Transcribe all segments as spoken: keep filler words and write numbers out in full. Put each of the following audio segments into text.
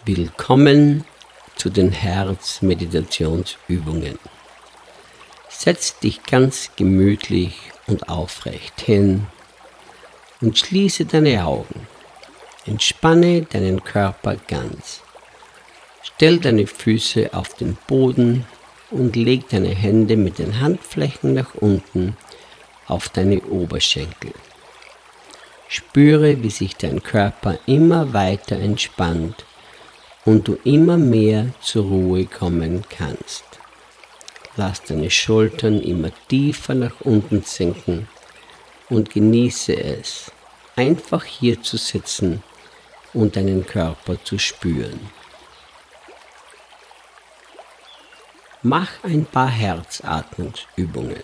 Willkommen zu den Herzmeditationsübungen. Setz dich ganz gemütlich und aufrecht hin und schließe deine Augen. Entspanne deinen Körper ganz. Stell deine Füße auf den Boden und leg deine Hände mit den Handflächen nach unten auf deine Oberschenkel. Spüre, wie sich dein Körper immer weiter entspannt und du immer mehr zur Ruhe kommen kannst. Lass deine Schultern immer tiefer nach unten sinken und genieße es, einfach hier zu sitzen und deinen Körper zu spüren. Mach ein paar Herzatmungsübungen.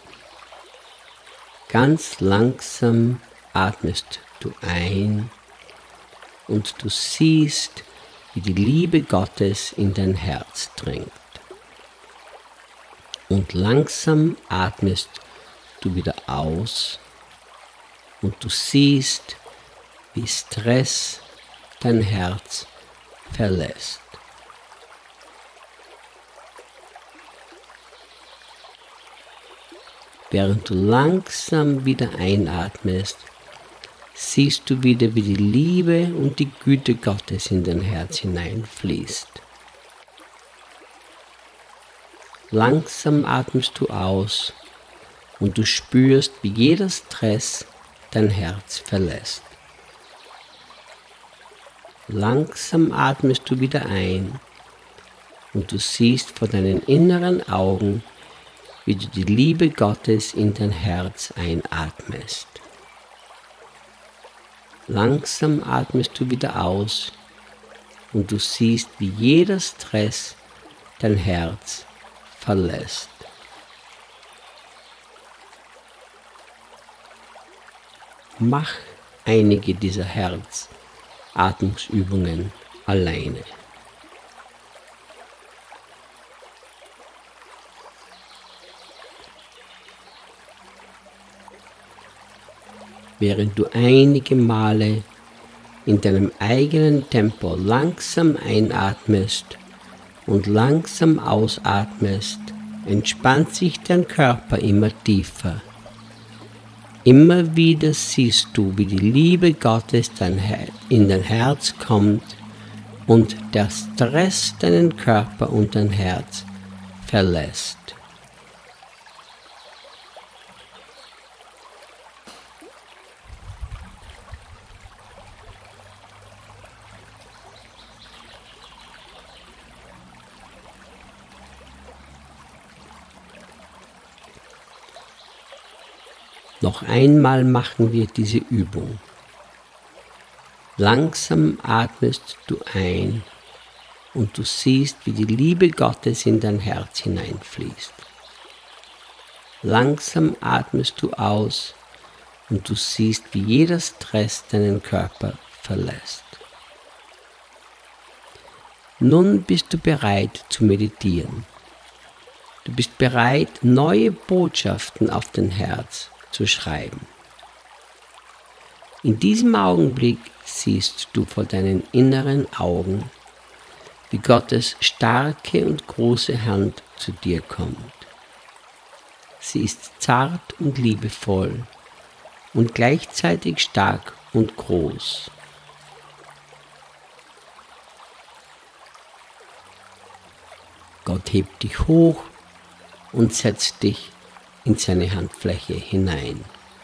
Ganz langsam atmest du ein und du siehst, wie die Liebe Gottes in dein Herz dringt. Und langsam atmest du wieder aus und du siehst, wie Stress dein Herz verlässt. Während du langsam wieder einatmest, siehst du wieder, wie die Liebe und die Güte Gottes in dein Herz hineinfließt. Langsam atmest du aus und du spürst, wie jeder Stress dein Herz verlässt. Langsam atmest du wieder ein und du siehst vor deinen inneren Augen, wie du die Liebe Gottes in dein Herz einatmest. Langsam atmest du wieder aus und du siehst, wie jeder Stress dein Herz verlässt. Mach einige dieser Herzatmungsübungen alleine. Während du einige Male in deinem eigenen Tempo langsam einatmest und langsam ausatmest, entspannt sich dein Körper immer tiefer. Immer wieder siehst du, wie die Liebe Gottes in dein Herz kommt und der Stress deinen Körper und dein Herz verlässt. Noch einmal machen wir diese Übung. Langsam atmest du ein und du siehst, wie die Liebe Gottes in dein Herz hineinfließt. Langsam atmest du aus und du siehst, wie jeder Stress deinen Körper verlässt. Nun bist du bereit zu meditieren. Du bist bereit, neue Botschaften auf dein Herz zu schreiben. In diesem Augenblick siehst du vor deinen inneren Augen, wie Gottes starke und große Hand zu dir kommt. Sie ist zart und liebevoll und gleichzeitig stark und groß. Gott hebt dich hoch und setzt dich in seine Handfläche hinein.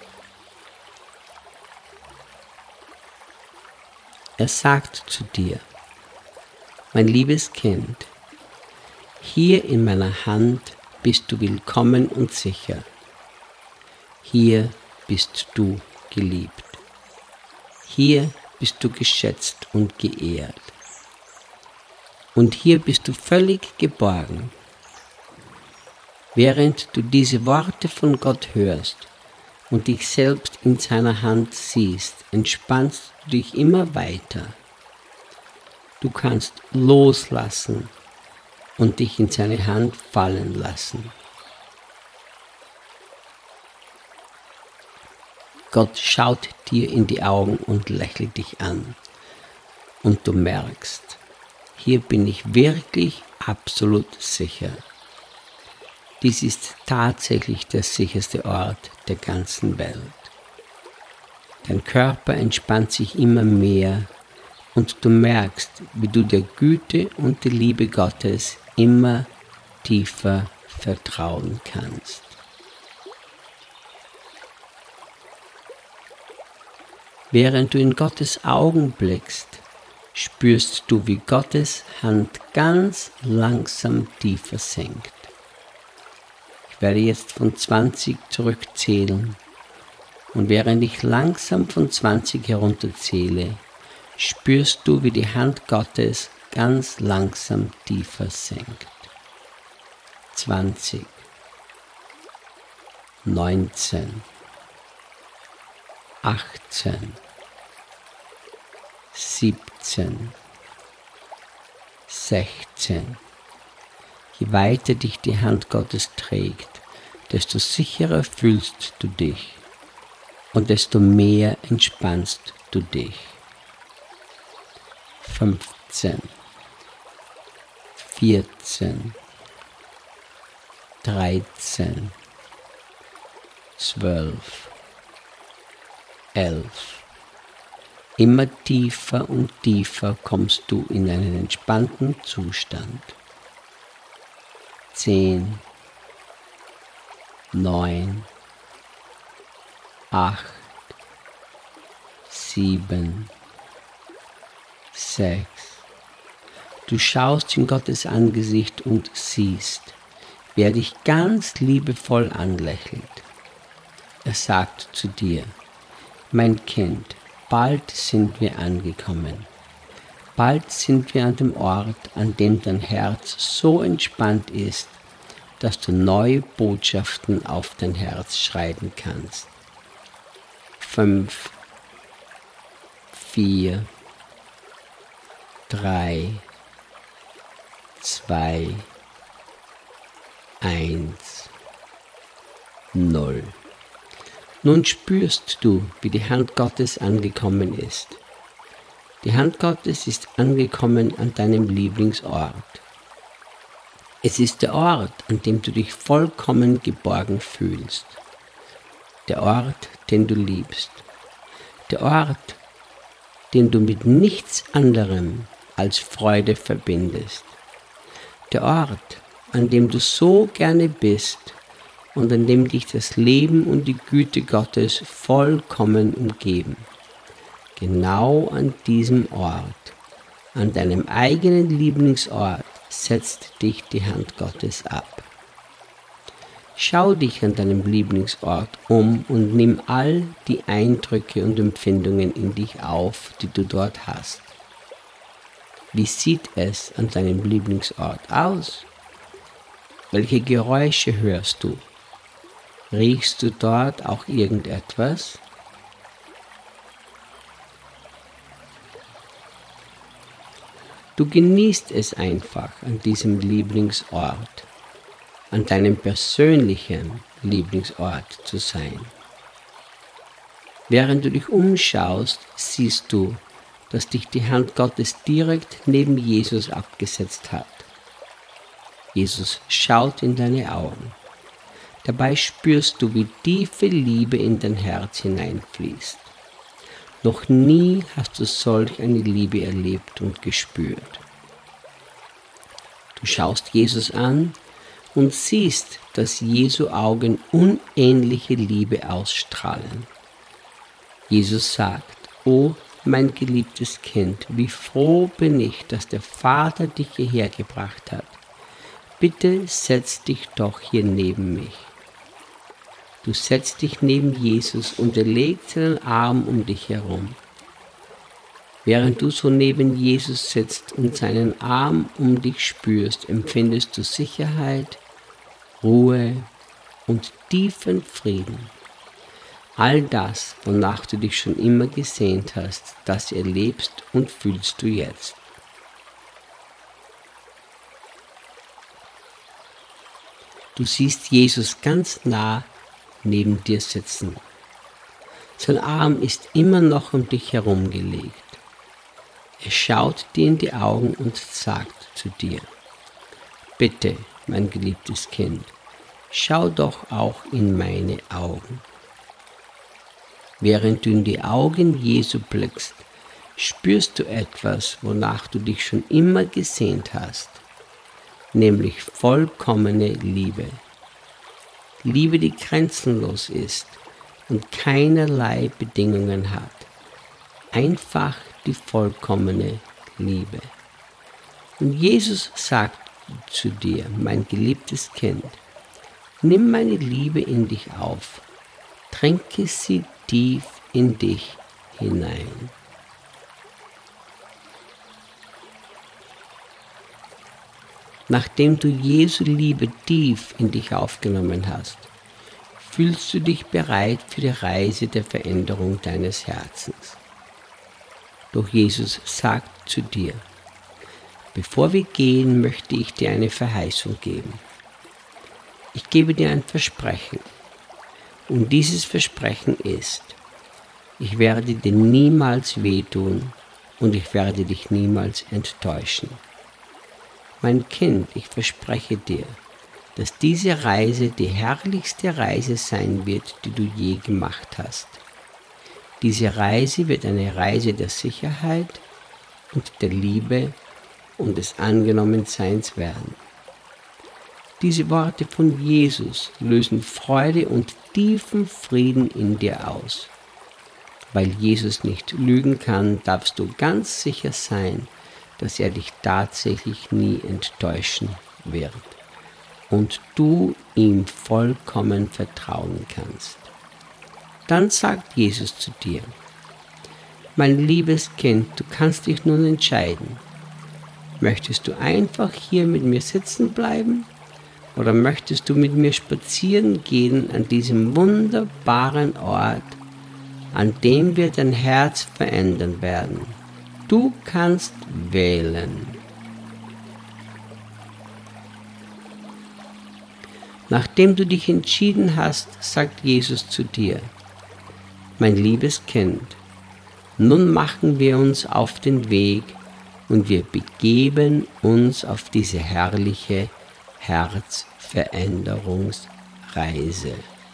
Er sagt zu dir: Mein liebes Kind, hier in meiner Hand bist du willkommen und sicher. Hier bist du geliebt. Hier bist du geschätzt und geehrt. Und hier bist du völlig geborgen. Während du diese Worte von Gott hörst und dich selbst in seiner Hand siehst, entspannst du dich immer weiter. Du kannst loslassen und dich in seine Hand fallen lassen. Gott schaut dir in die Augen und lächelt dich an. Und du merkst, Hier bin ich wirklich absolut sicher. Dies ist tatsächlich der sicherste Ort der ganzen Welt. Dein Körper entspannt sich immer mehr und du merkst, wie du der Güte und der Liebe Gottes immer tiefer vertrauen kannst. Während du in Gottes Augen blickst, spürst du, wie Gottes Hand ganz langsam tiefer sinkt. Ich werde jetzt von zwanzig zurückzählen und während ich langsam von zwanzig herunterzähle, spürst du, wie die Hand Gottes ganz langsam tiefer sinkt. zwanzig, neunzehn, achtzehn, siebzehn, sechzehn. Je weiter dich die Hand Gottes trägt, desto sicherer fühlst du dich und desto mehr entspannst du dich. fünfzehn, vierzehn, dreizehn, zwölf, elf. Immer tiefer und tiefer kommst du in einen entspannten Zustand. Zehn, neun, acht, sieben, sechs. Du schaust in Gottes Angesicht und siehst, wie er dich ganz liebevoll anlächelt. Er sagt zu dir: Mein Kind, bald sind wir angekommen. Bald sind wir an dem Ort, an dem dein Herz so entspannt ist, dass du neue Botschaften auf dein Herz schreiben kannst. Fünf, vier, drei, zwei, eins, null. Nun spürst du, wie die Hand Gottes angekommen ist. Die Hand Gottes ist angekommen an deinem Lieblingsort. Es ist der Ort, an dem du dich vollkommen geborgen fühlst. Der Ort, den du liebst. Der Ort, den du mit nichts anderem als Freude verbindest. Der Ort, an dem du so gerne bist und an dem dich das Leben und die Güte Gottes vollkommen umgeben. Genau an diesem Ort, an deinem eigenen Lieblingsort, setzt dich die Hand Gottes ab. Schau dich an deinem Lieblingsort um und nimm all die Eindrücke und Empfindungen in dich auf, die du dort hast. Wie sieht es an deinem Lieblingsort aus? Welche Geräusche hörst du? Riechst du dort auch irgendetwas? Du genießt es einfach, an diesem Lieblingsort, an deinem persönlichen Lieblingsort zu sein. Während du dich umschaust, siehst du, dass dich die Hand Gottes direkt neben Jesus abgesetzt hat. Jesus schaut in deine Augen. Dabei spürst du, wie tiefe Liebe in dein Herz hineinfließt. Noch nie hast du solch eine Liebe erlebt und gespürt. Du schaust Jesus an und siehst, dass Jesu Augen unähnliche Liebe ausstrahlen. Jesus sagt: O mein geliebtes Kind, wie froh bin ich, dass der Vater dich hierher gebracht hat. Bitte setz dich doch hier neben mich. Du setzt dich neben Jesus und er legt seinen Arm um dich herum. Während du so neben Jesus sitzt und seinen Arm um dich spürst, empfindest du Sicherheit, Ruhe und tiefen Frieden. All das, wonach du dich schon immer gesehnt hast, das erlebst und fühlst du jetzt. Du siehst Jesus ganz nah neben dir sitzen. Sein Arm ist immer noch um dich herum gelegt. Er schaut dir in die Augen und sagt zu dir: Bitte, mein geliebtes Kind, schau doch auch in meine Augen. Während du in die Augen Jesu blickst, spürst du etwas, wonach du dich schon immer gesehnt hast, nämlich vollkommene Liebe. Liebe, die grenzenlos ist und keinerlei Bedingungen hat. Einfach die vollkommene Liebe. Und Jesus sagt zu dir: Mein geliebtes Kind, nimm meine Liebe in dich auf, tränke sie tief in dich hinein. Nachdem du Jesu Liebe tief in dich aufgenommen hast, fühlst du dich bereit für die Reise der Veränderung deines Herzens. Doch Jesus sagt zu dir: Bevor wir gehen, möchte ich dir eine Verheißung geben. Ich gebe dir ein Versprechen. Und dieses Versprechen ist: Ich werde dir niemals wehtun und ich werde dich niemals enttäuschen. Mein Kind, ich verspreche dir, dass diese Reise die herrlichste Reise sein wird, die du je gemacht hast. Diese Reise wird eine Reise der Sicherheit und der Liebe und des Angenommenseins werden. Diese Worte von Jesus lösen Freude und tiefen Frieden in dir aus. Weil Jesus nicht lügen kann, darfst du ganz sicher sein, dass er dich tatsächlich nie enttäuschen wird und du ihm vollkommen vertrauen kannst. Dann sagt Jesus zu dir: Mein liebes Kind, du kannst dich nun entscheiden. Möchtest du einfach hier mit mir sitzen bleiben oder möchtest du mit mir spazieren gehen an diesem wunderbaren Ort, an dem wir dein Herz verändern werden? Du kannst wählen. Nachdem du dich entschieden hast, sagt Jesus zu dir: Mein liebes Kind, nun machen wir uns auf den Weg und wir begeben uns auf diese herrliche Herzveränderungsreise.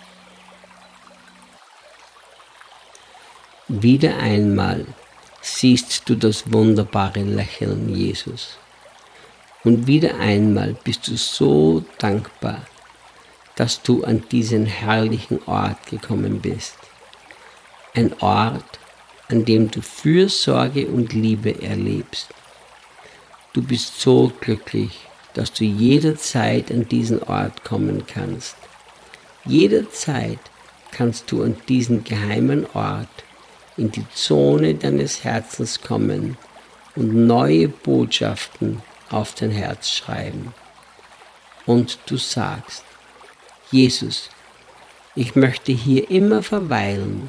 Wieder einmal siehst du das wunderbare Lächeln Jesus. Und wieder einmal bist du so dankbar, dass du an diesen herrlichen Ort gekommen bist. Ein Ort, an dem du Fürsorge und Liebe erlebst. Du bist so glücklich, dass du jederzeit an diesen Ort kommen kannst. Jederzeit kannst du an diesen geheimen Ort in die Zone deines Herzens kommen und neue Botschaften auf dein Herz schreiben. Und du sagst: Jesus, ich möchte hier immer verweilen.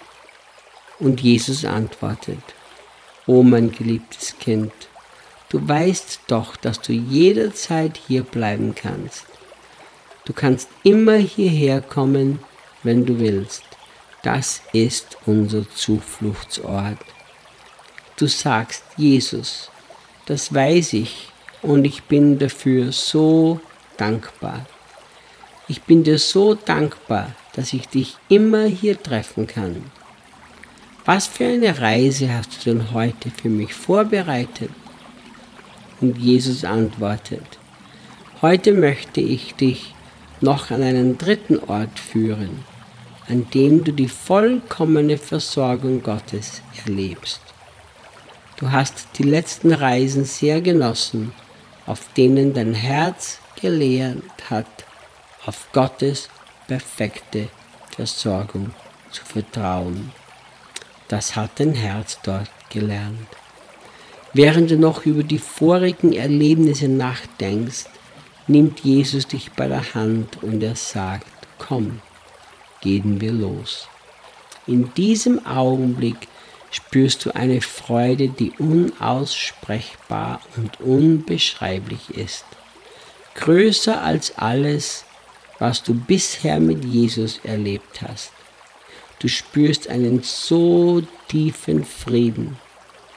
Und Jesus antwortet: O mein geliebtes Kind, du weißt doch, dass du jederzeit hier bleiben kannst. Du kannst immer hierher kommen, wenn du willst. Das ist unser Zufluchtsort. Du sagst: Jesus, das weiß ich und ich bin dafür so dankbar. Ich bin dir so dankbar, dass ich dich immer hier treffen kann. Was für eine Reise hast du denn heute für mich vorbereitet? Und Jesus antwortet: Heute möchte ich dich noch an einen dritten Ort führen, an dem du die vollkommene Versorgung Gottes erlebst. Du hast die letzten Reisen sehr genossen, auf denen dein Herz gelernt hat, auf Gottes perfekte Versorgung zu vertrauen. Das hat dein Herz dort gelernt. Während du noch über die vorigen Erlebnisse nachdenkst, nimmt Jesus dich bei der Hand und er sagt: Komm, gehen wir los. In diesem Augenblick spürst du eine Freude, die unaussprechbar und unbeschreiblich ist. Größer als alles, was du bisher mit Jesus erlebt hast. Du spürst einen so tiefen Frieden,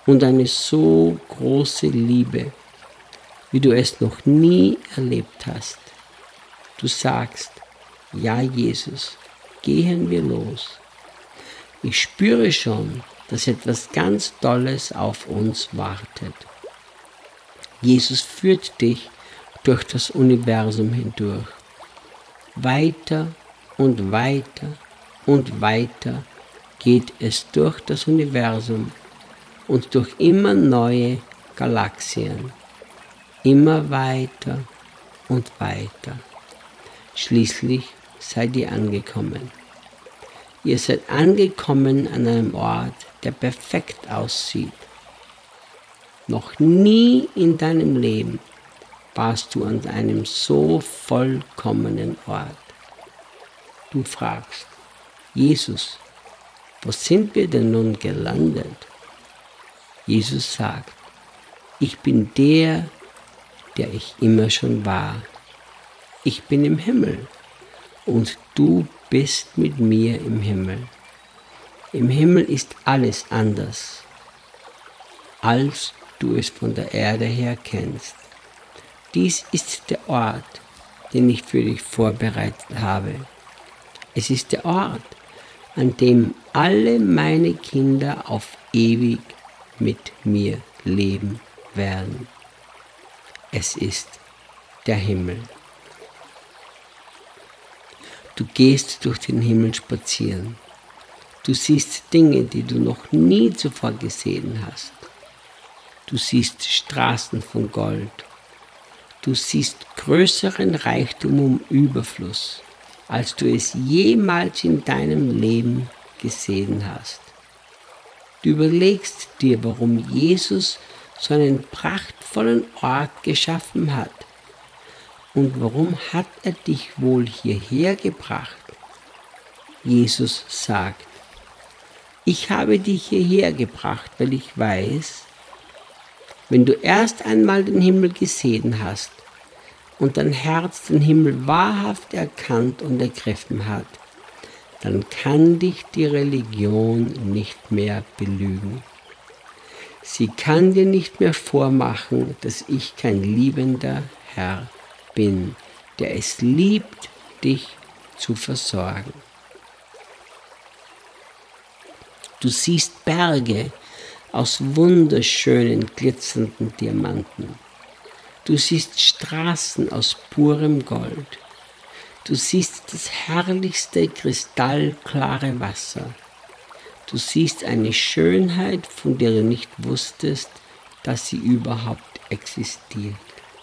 und eine so große Liebe, wie du es noch nie erlebt hast. Du sagst, ja Jesus, gehen wir los. Ich spüre schon, dass etwas ganz Tolles auf uns wartet. Jesus führt dich durch das Universum hindurch. Weiter und weiter und weiter geht es durch das Universum und durch immer neue Galaxien. Immer weiter und weiter. Schließlich seid ihr angekommen. Ihr seid angekommen an einem Ort, der perfekt aussieht. Noch nie in deinem Leben warst du an einem so vollkommenen Ort. Du fragst, Jesus, wo sind wir denn nun gelandet? Jesus sagt, ich bin der, der ich immer schon war. Ich bin im Himmel und du bist mit mir im Himmel. Im Himmel ist alles anders, als du es von der Erde her kennst. Dies ist der Ort, den ich für dich vorbereitet habe. Es ist der Ort, an dem alle meine Kinder auf ewig mit mir leben werden. Es ist der Himmel. Du gehst durch den Himmel spazieren. Du siehst Dinge, die du noch nie zuvor gesehen hast. Du siehst Straßen von Gold. Du siehst größeren Reichtum und Überfluss, als du es jemals in deinem Leben gesehen hast. Du überlegst dir, warum Jesus so einen prachtvollen Ort geschaffen hat. Und warum hat er dich wohl hierher gebracht? Jesus sagt, ich habe dich hierher gebracht, weil ich weiß, wenn du erst einmal den Himmel gesehen hast und dein Herz den Himmel wahrhaft erkannt und ergriffen hat, dann kann dich die Religion nicht mehr belügen. Sie kann dir nicht mehr vormachen, dass ich kein liebender Herr bin, der es liebt, dich zu versorgen. Du siehst Berge aus wunderschönen, glitzernden Diamanten. Du siehst Straßen aus purem Gold. Du siehst das herrlichste, kristallklare Wasser. Du siehst eine Schönheit, von der du nicht wusstest, dass sie überhaupt existiert.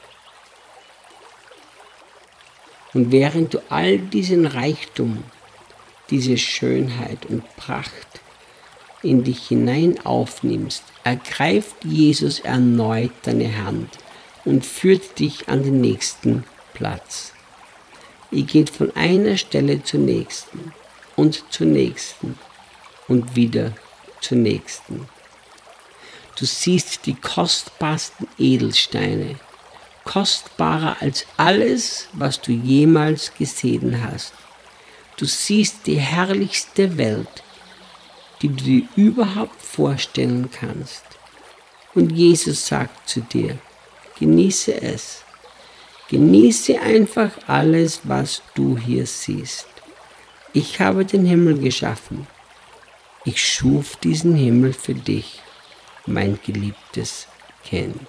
Und während du all diesen Reichtum, diese Schönheit und Pracht in dich hinein aufnimmst, ergreift Jesus erneut deine Hand und führt dich an den nächsten Platz. Ihr geht von einer Stelle zur nächsten und zur nächsten und wieder zur nächsten. Du siehst die kostbarsten Edelsteine, kostbarer als alles, was du jemals gesehen hast. Du siehst die herrlichste Welt, die du dir überhaupt vorstellen kannst. Und Jesus sagt zu dir, genieße es. Genieße einfach alles, was du hier siehst. Ich habe den Himmel geschaffen. Ich schuf diesen Himmel für dich, mein geliebtes Kind.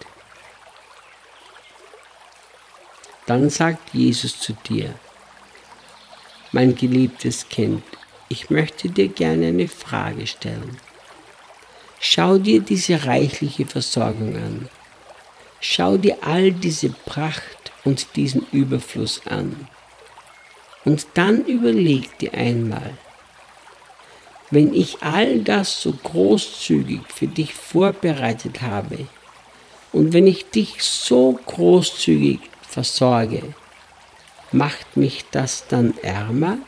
Dann sagt Jesus zu dir, mein geliebtes Kind, ich möchte dir gerne eine Frage stellen. Schau dir diese reichliche Versorgung an. Schau dir all diese Pracht und diesen Überfluss an. Und dann überleg dir einmal, wenn ich all das so großzügig für dich vorbereitet habe und wenn ich dich so großzügig versorge, macht mich das dann ärmer?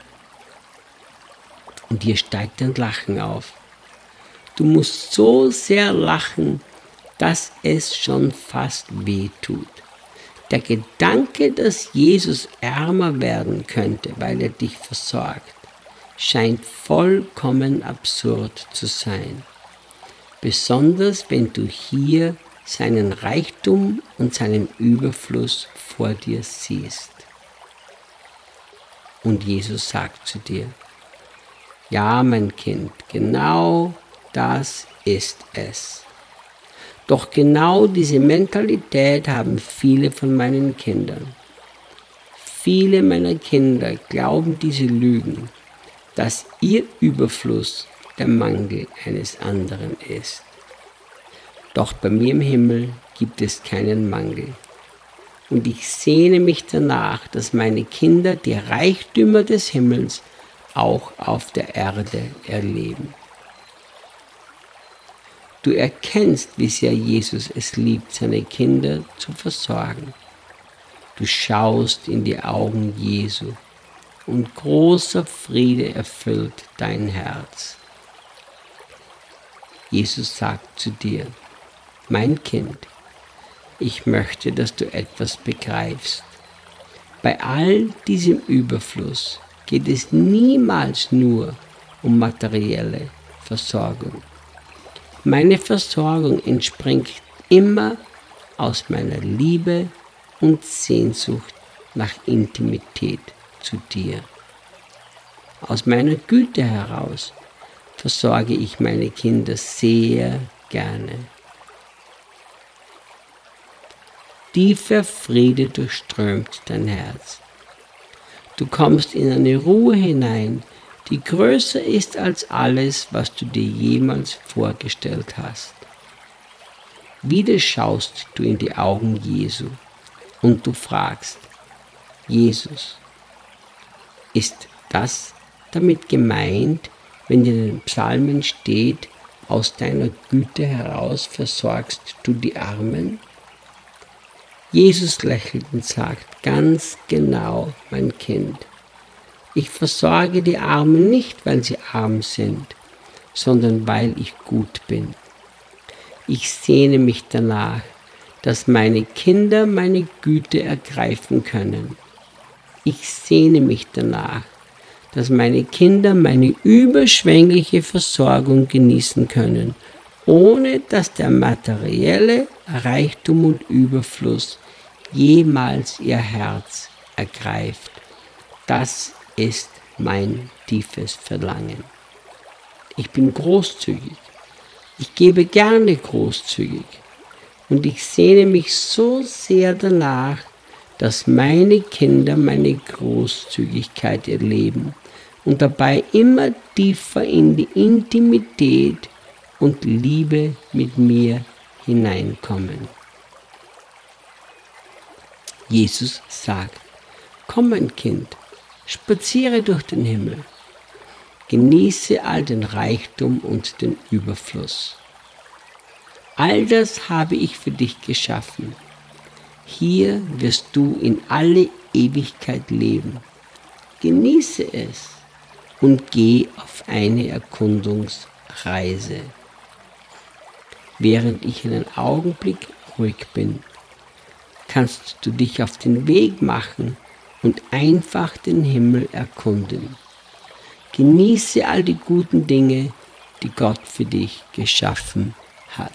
Und dir steigt ein Lachen auf. Du musst so sehr lachen, dass es schon fast weh tut. Der Gedanke, dass Jesus ärmer werden könnte, weil er dich versorgt, scheint vollkommen absurd zu sein. besonders wenn du hier seinen Reichtum und seinen Überfluss vor dir siehst. Und Jesus sagt zu dir: Ja, mein Kind, genau das ist es. Doch genau diese Mentalität haben viele von meinen Kindern. Viele meiner Kinder glauben diese Lügen, dass ihr Überfluss der Mangel eines anderen ist. Doch bei mir im Himmel gibt es keinen Mangel. Und ich sehne mich danach, dass meine Kinder die Reichtümer des Himmels auch auf der Erde erleben. Du erkennst, wie sehr Jesus es liebt, seine Kinder zu versorgen. Du schaust in die Augen Jesu und großer Friede erfüllt dein Herz. Jesus sagt zu dir: Mein Kind, ich möchte, dass du etwas begreifst. Bei all diesem Überfluss geht es niemals nur um materielle Versorgung. Meine Versorgung entspringt immer aus meiner Liebe und Sehnsucht nach Intimität zu dir. Aus meiner Güte heraus versorge ich meine Kinder sehr gerne. Tiefer Friede durchströmt dein Herz. Du kommst in eine Ruhe hinein, die größer ist als alles, was du dir jemals vorgestellt hast. Wieder schaust du in die Augen Jesu und du fragst: Jesus, ist das damit gemeint, wenn in den Psalmen steht, aus deiner Güte heraus versorgst du die Armen? Jesus lächelt und sagt: Ganz genau, mein Kind. Ich versorge die Armen nicht, weil sie arm sind, sondern weil ich gut bin. Ich sehne mich danach, dass meine Kinder meine Güte ergreifen können. Ich sehne mich danach, dass meine Kinder meine überschwängliche Versorgung genießen können, ohne dass der materielle Reichtum und Überfluss jemals ihr Herz ergreift. Das ist mein tiefes Verlangen. Ich bin großzügig. Ich gebe gerne großzügig. Und ich sehne mich so sehr danach, dass meine Kinder meine Großzügigkeit erleben und dabei immer tiefer in die Intimität und Liebe mit mir hineinkommen. Jesus sagt: Komm, mein Kind, spaziere durch den Himmel, genieße all den Reichtum und den Überfluss. All das habe ich für dich geschaffen. Hier wirst du in alle Ewigkeit leben. Genieße es und geh auf eine Erkundungsreise. Während ich einen Augenblick ruhig bin, kannst du dich auf den Weg machen und einfach den Himmel erkunden. Genieße all die guten Dinge, die Gott für dich geschaffen hat.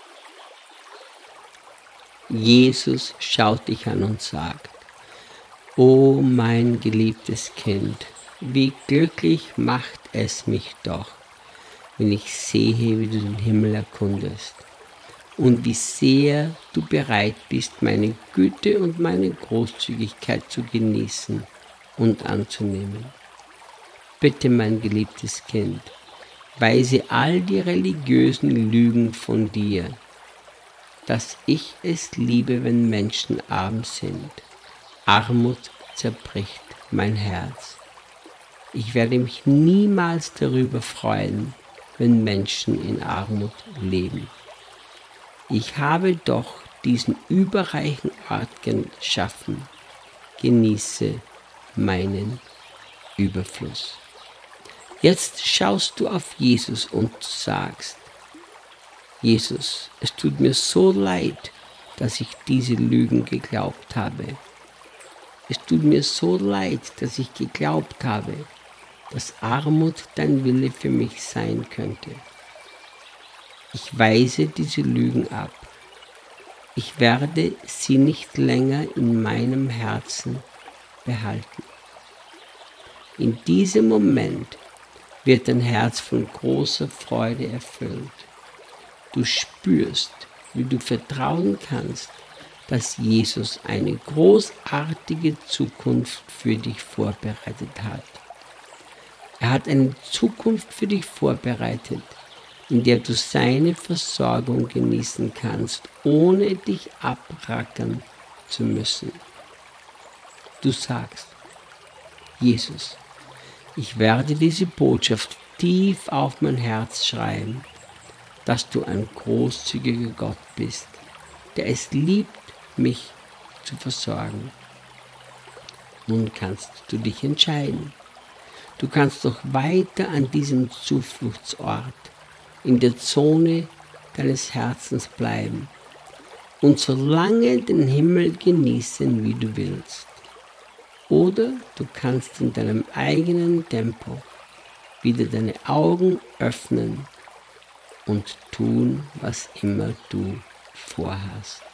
Jesus schaut dich an und sagt: O mein geliebtes Kind, wie glücklich macht es mich doch, wenn ich sehe, wie du den Himmel erkundest und wie sehr du bereit bist, meine Güte und meine Großzügigkeit zu genießen und anzunehmen. Bitte, mein geliebtes Kind, weise all die religiösen Lügen von dir, dass ich es liebe, wenn Menschen arm sind. Armut zerbricht mein Herz. Ich werde mich niemals darüber freuen, wenn Menschen in Armut leben. Ich habe doch diesen überreichen Ort geschaffen. Genieße meinen Überfluss. Jetzt schaust du auf Jesus und sagst: Jesus, es tut mir so leid, dass ich diese Lügen geglaubt habe. Es tut mir so leid, dass ich geglaubt habe, dass Armut dein Wille für mich sein könnte. Ich weise diese Lügen ab. Ich werde sie nicht länger in meinem Herzen behalten. In diesem Moment wird dein Herz von großer Freude erfüllt. Du spürst, wie du vertrauen kannst, dass Jesus eine großartige Zukunft für dich vorbereitet hat. Er hat eine Zukunft für dich vorbereitet, in der du seine Versorgung genießen kannst, ohne dich abrackern zu müssen. Du sagst: Jesus, ich werde diese Botschaft tief auf mein Herz schreiben, dass du ein großzügiger Gott bist, der es liebt, mich zu versorgen. Nun kannst du dich entscheiden. Du kannst doch weiter an diesem Zufluchtsort, in der Zone deines Herzens bleiben und so lange den Himmel genießen, wie du willst. Oder du kannst in deinem eigenen Tempo wieder deine Augen öffnen und tun, was immer du vorhast.